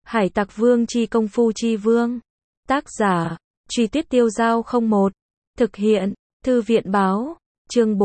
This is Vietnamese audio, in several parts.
Hải Tặc Vương chi công phu chi vương. Tác giả, Truy Tuyết Tiêu Dao 01. Thực hiện, Thư viện báo. Chương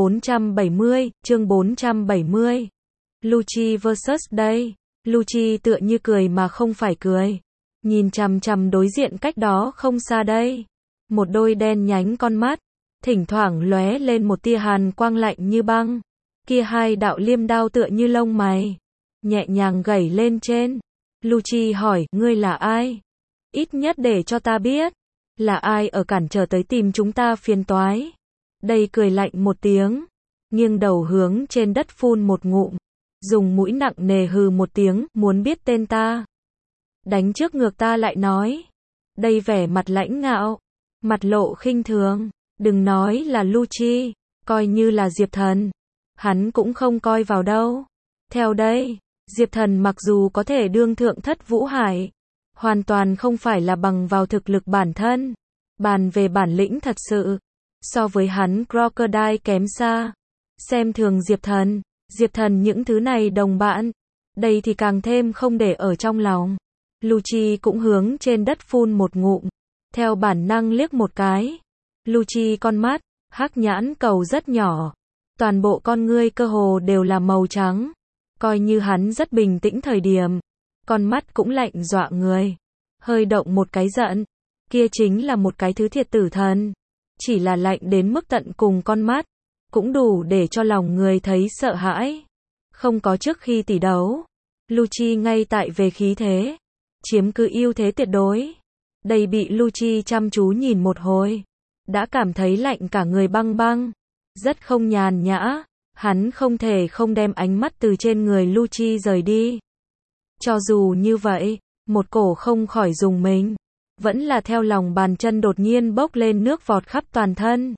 470. Lucci vs Day. Lucci tựa như cười mà không phải cười. Nhìn chằm chằm đối diện cách đó không xa đây. Một đôi đen nhánh con mắt, thỉnh thoảng lóe lên một tia hàn quang lạnh như băng. Kia hai đạo liêm đao tựa như lông mày, nhẹ nhàng gảy lên trên. Lucci hỏi, ngươi là ai? Ít nhất để cho ta biết, là ai ở cản trở tới tìm chúng ta phiền toái. Đây cười lạnh một tiếng, nghiêng đầu hướng trên đất phun một ngụm, dùng mũi nặng nề hừ một tiếng, muốn biết tên ta? Đánh trước ngược ta lại nói. Đây vẻ mặt lãnh ngạo, mặt lộ khinh thường, đừng nói là Lucci, coi như là Diệp Thần, hắn cũng không coi vào đâu. Theo đây, Diệp Thần mặc dù có thể đương thượng thất vũ hải, hoàn toàn không phải là bằng vào thực lực bản thân. Bàn về bản lĩnh thật sự, so với hắn Crocodile kém xa. Xem thường Diệp Thần những thứ này đồng bạn, đây thì càng thêm không để ở trong lòng. Lucci cũng hướng trên đất phun một ngụm, theo bản năng liếc một cái. Lucci con mắt, hắc nhãn cầu rất nhỏ, toàn bộ con ngươi cơ hồ đều là màu trắng. Coi như hắn rất bình tĩnh thời điểm, con mắt cũng lạnh dọa người. Hơi động một cái giận, kia chính là một cái thứ thiệt tử thần. Chỉ là lạnh đến mức tận cùng con mắt, cũng đủ để cho lòng người thấy sợ hãi. Không có trước khi tỷ đấu, Lucci ngay tại về khí thế, chiếm cứ ưu thế tuyệt đối. Đây bị Lucci chăm chú nhìn một hồi, đã cảm thấy lạnh cả người băng băng, rất không nhàn nhã. Hắn không thể không đem ánh mắt từ trên người Lucci rời đi. Cho dù như vậy, một cổ không khỏi rùng mình, vẫn là theo lòng bàn chân đột nhiên bốc lên nước vọt khắp toàn thân.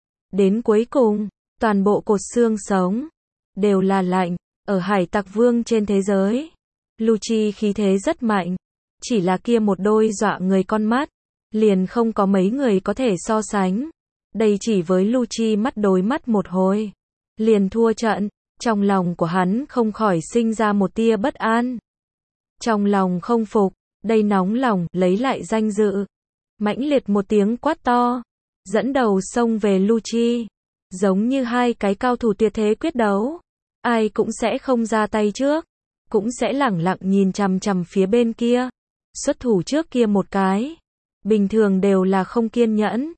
Đến cuối cùng, toàn bộ cột xương sống đều là lạnh. Ở Hải Tặc Vương trên thế giới, Lucci khí thế rất mạnh, chỉ là kia một đôi dọa người con mắt, liền không có mấy người có thể so sánh. Đây chỉ với Lucci mắt đối mắt một hồi, liền thua trận. Trong lòng của hắn không khỏi sinh ra một tia bất an. Trong lòng không phục, đây nóng lòng, lấy lại danh dự. Mãnh liệt một tiếng quát to, dẫn đầu xông về Lucci. Giống như hai cái cao thủ tuyệt thế quyết đấu, ai cũng sẽ không ra tay trước, cũng sẽ lẳng lặng nhìn chằm chằm phía bên kia. Xuất thủ trước kia một cái, bình thường đều là không kiên nhẫn,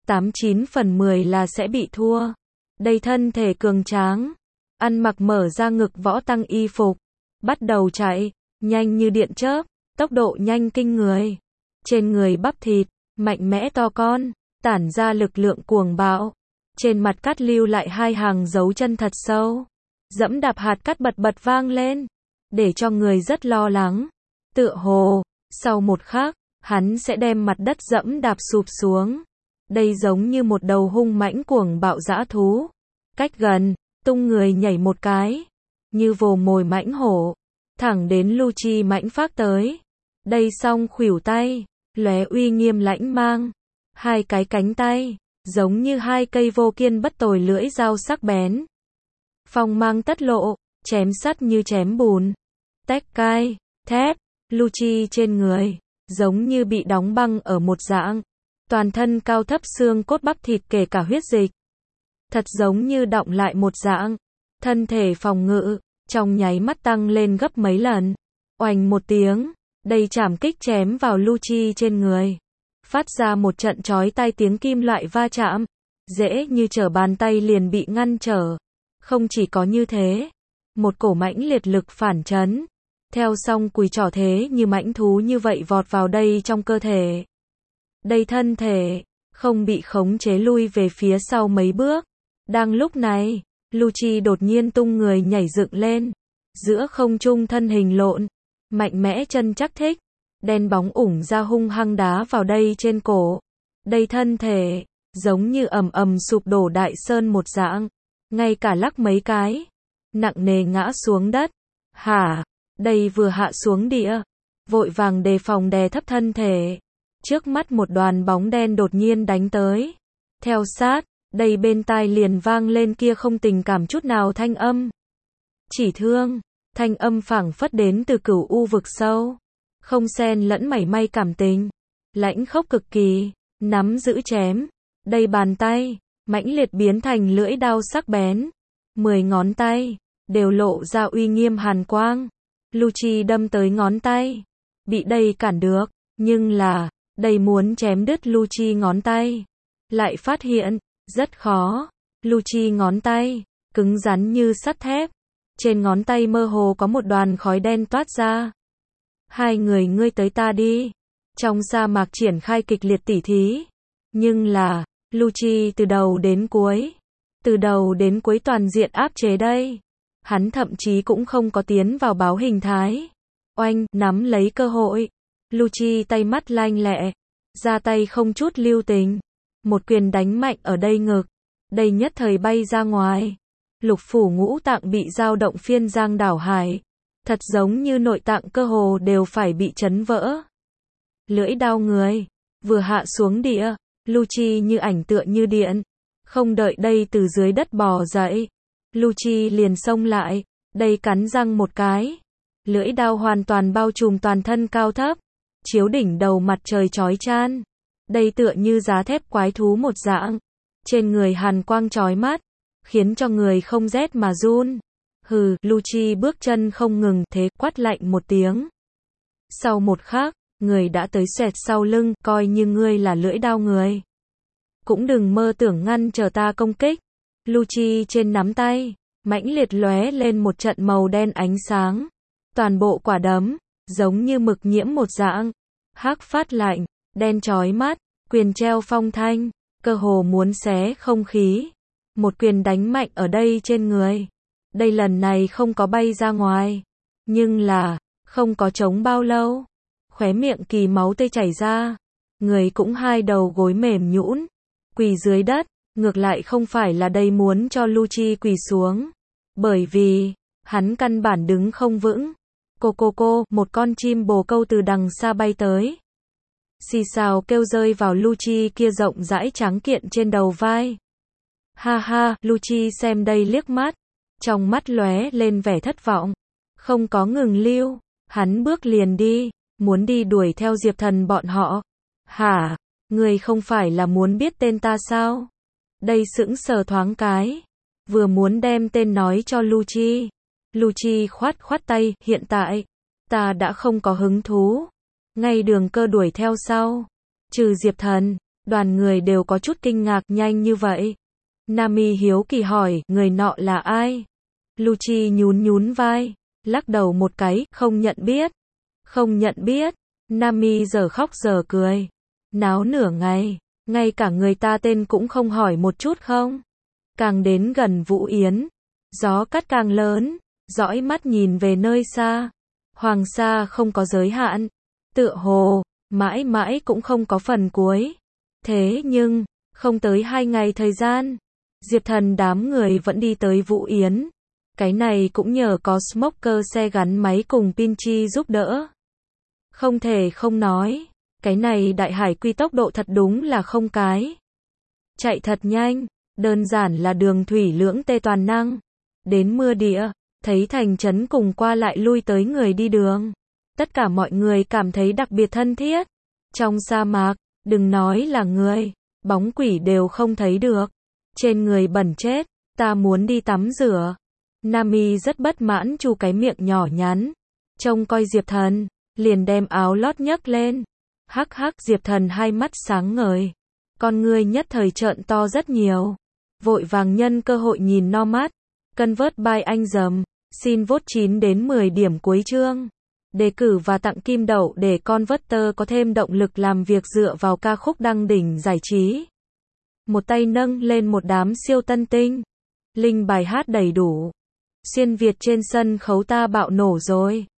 89 phần 10 là sẽ bị thua. Đây thân thể cường tráng, ăn mặc mở ra ngực võ tăng y phục, bắt đầu chạy, nhanh như điện chớp, tốc độ nhanh kinh người. Trên người bắp thịt, mạnh mẽ to con, tản ra lực lượng cuồng bạo. Trên mặt cát lưu lại hai hàng dấu chân thật sâu. Dẫm đạp hạt cát bật bật vang lên, để cho người rất lo lắng. Tựa hồ, sau một khắc, hắn sẽ đem mặt đất dẫm đạp sụp xuống. Đây giống như một đầu hung mãnh cuồng bạo dã thú. Cách gần, tung người nhảy một cái, như vồ mồi mãnh hổ, thẳng đến Lucci mãnh phát tới. Đây song khuỷu tay, lóe uy nghiêm lãnh mang. Hai cái cánh tay, giống như hai cây vô kiên bất tồi lưỡi dao sắc bén. Phong mang tất lộ, chém sắt như chém bùn. Tách cai, thép, Lucci trên người, giống như bị đóng băng ở một dạng. Toàn thân cao thấp xương cốt bắp thịt kể cả huyết dịch, thật giống như đọng lại một dạng. Thân thể phòng ngự, trong nháy mắt tăng lên gấp mấy lần. Oành một tiếng, đây chảm kích chém vào Lucci trên người. Phát ra một trận chói tai tiếng kim loại va chạm. Dễ như trở bàn tay liền bị ngăn trở. Không chỉ có như thế, một cổ mãnh liệt lực phản chấn. Theo song cùi trỏ thế như mãnh thú như vậy vọt vào đây trong cơ thể. Đây thân thể, không bị khống chế lui về phía sau mấy bước. Đang lúc này, Lucci đột nhiên tung người nhảy dựng lên. Giữa không trung thân hình lộn, mạnh mẽ chân chắc thích. Đen bóng ủng ra hung hăng đá vào đây trên cổ. Đây thân thể, giống như ầm ầm sụp đổ đại sơn một dạng. Ngay cả lắc mấy cái, nặng nề ngã xuống đất. Hả, đây vừa hạ xuống địa, vội vàng đề phòng đè thấp thân thể. Trước mắt một đoàn bóng đen đột nhiên đánh tới. Theo sát, đây bên tai liền vang lên kia không tình cảm chút nào thanh âm. Chỉ thương, thanh âm phảng phất đến từ cửu u vực sâu. không xen lẫn mảy may cảm tình, lãnh khốc cực kỳ, nắm giữ chém, đây bàn tay, mãnh liệt biến thành lưỡi đao sắc bén, 10 ngón tay, đều lộ ra uy nghiêm hàn quang, Lucci đâm tới ngón tay, bị đây cản được, nhưng là, đây muốn chém đứt Lucci ngón tay, lại phát hiện, rất khó, Lucci ngón tay, cứng rắn như sắt thép, trên ngón tay mơ hồ có một đoàn khói đen toát ra. Hai người ngươi tới ta đi, trong sa mạc triển khai kịch liệt tỉ thí, nhưng là, Lucci từ đầu đến cuối toàn diện áp chế đây. Hắn thậm chí cũng không có tiến vào báo hình thái. Oanh, nắm lấy cơ hội. Lucci tay mắt lanh lẹ, ra tay không chút lưu tình. Một quyền đánh mạnh ở đây ngực. Đây nhất thời bay ra ngoài. Lục phủ ngũ tạng bị dao động phiên giang đảo hải. Thật giống như nội tạng cơ hồ đều phải bị chấn vỡ. Lưỡi đao người, vừa hạ xuống địa, Lucci như ảnh tựa như điện. Không đợi đây từ dưới đất bò dậy. Lucci liền xông lại, đây cắn răng một cái. Lưỡi đao hoàn toàn bao trùm toàn thân cao thấp, chiếu đỉnh đầu mặt trời chói chan. Đây tựa như giá thép quái thú một dạng. Trên người hàn quang chói mắt, khiến cho người không rét mà run. Hừ, Lucci bước chân không ngừng, thế quát lạnh một tiếng. Sau một khắc, người đã tới xoẹt sau lưng, coi như ngươi là lưỡi đao người. Cũng đừng mơ tưởng ngăn trở ta công kích. Lucci trên nắm tay, mãnh liệt lóe lên một trận màu đen ánh sáng. Toàn bộ quả đấm, giống như mực nhiễm một dạng. Hắc phát lạnh, đen chói mắt, quyền treo phong thanh, cơ hồ muốn xé không khí. Một quyền đánh mạnh ở đây trên người. Đây lần này không có bay ra ngoài. Nhưng là, không có chống bao lâu. Khóe miệng kỳ máu tươi chảy ra. Người cũng hai đầu gối mềm nhũn, quỳ dưới đất. Ngược lại không phải là đây muốn cho Lucci quỳ xuống. Bởi vì, hắn căn bản đứng không vững. Cô, một con chim bồ câu từ đằng xa bay tới. Xì xào kêu rơi vào Lucci kia rộng rãi trắng kiện trên đầu vai. Ha ha, Lucci xem đây liếc mắt. Trong mắt lóe lên vẻ thất vọng. Không có ngừng lưu, hắn bước liền đi, muốn đi đuổi theo Diệp Thần bọn họ. Hả, người không phải là muốn biết tên ta sao? Đây sững sờ thoáng cái, vừa muốn đem tên nói cho Lucci. Lucci khoát tay, hiện tại, ta đã không có hứng thú. Ngay đường cơ đuổi theo sau. Trừ Diệp Thần, đoàn người đều có chút kinh ngạc nhanh như vậy. Nami hiếu kỳ hỏi, người nọ là ai? Lucci nhún vai, lắc đầu một cái, không nhận biết. Không nhận biết. Nami giờ khóc giờ cười. Náo nửa ngày. Ngay cả người ta tên cũng không hỏi một chút không? Càng đến gần Vũ Yến, gió cắt càng lớn, dõi mắt nhìn về nơi xa. Hoàng sa không có giới hạn, tựa hồ, mãi mãi cũng không có phần cuối. Thế nhưng, không tới 2 ngày thời gian, Diệp Thần đám người vẫn đi tới Vũ Yến. Cái này cũng nhờ có Smoker xe gắn máy cùng Pinchi giúp đỡ. Không thể không nói. Cái này đại hải quy tốc độ thật đúng là không cái. Chạy thật nhanh, đơn giản là đường thủy lưỡng tê toàn năng. Đến mưa địa, thấy thành trấn cùng qua lại lui tới người đi đường. Tất cả mọi người cảm thấy đặc biệt thân thiết. Trong sa mạc, đừng nói là người, bóng quỷ đều không thấy được. Trên người bẩn chết, ta muốn đi tắm rửa. Nami rất bất mãn chu cái miệng nhỏ nhắn. Trông coi Diệp Thần, liền đem áo lót nhấc lên. Hắc Diệp Thần hai mắt sáng ngời. Con ngươi nhất thời trợn to rất nhiều. Vội vàng nhân cơ hội nhìn no mắt. Convert by anh dầm. Xin vote 9 đến 10 điểm cuối chương. Đề cử và tặng kim đậu để Converter có thêm động lực làm việc dựa vào ca khúc đăng đỉnh giải trí. Một tay nâng lên một đám siêu tân tinh. Link bài hát đầy đủ. Xuyên Việt trên sân khấu ta bạo nổ rồi.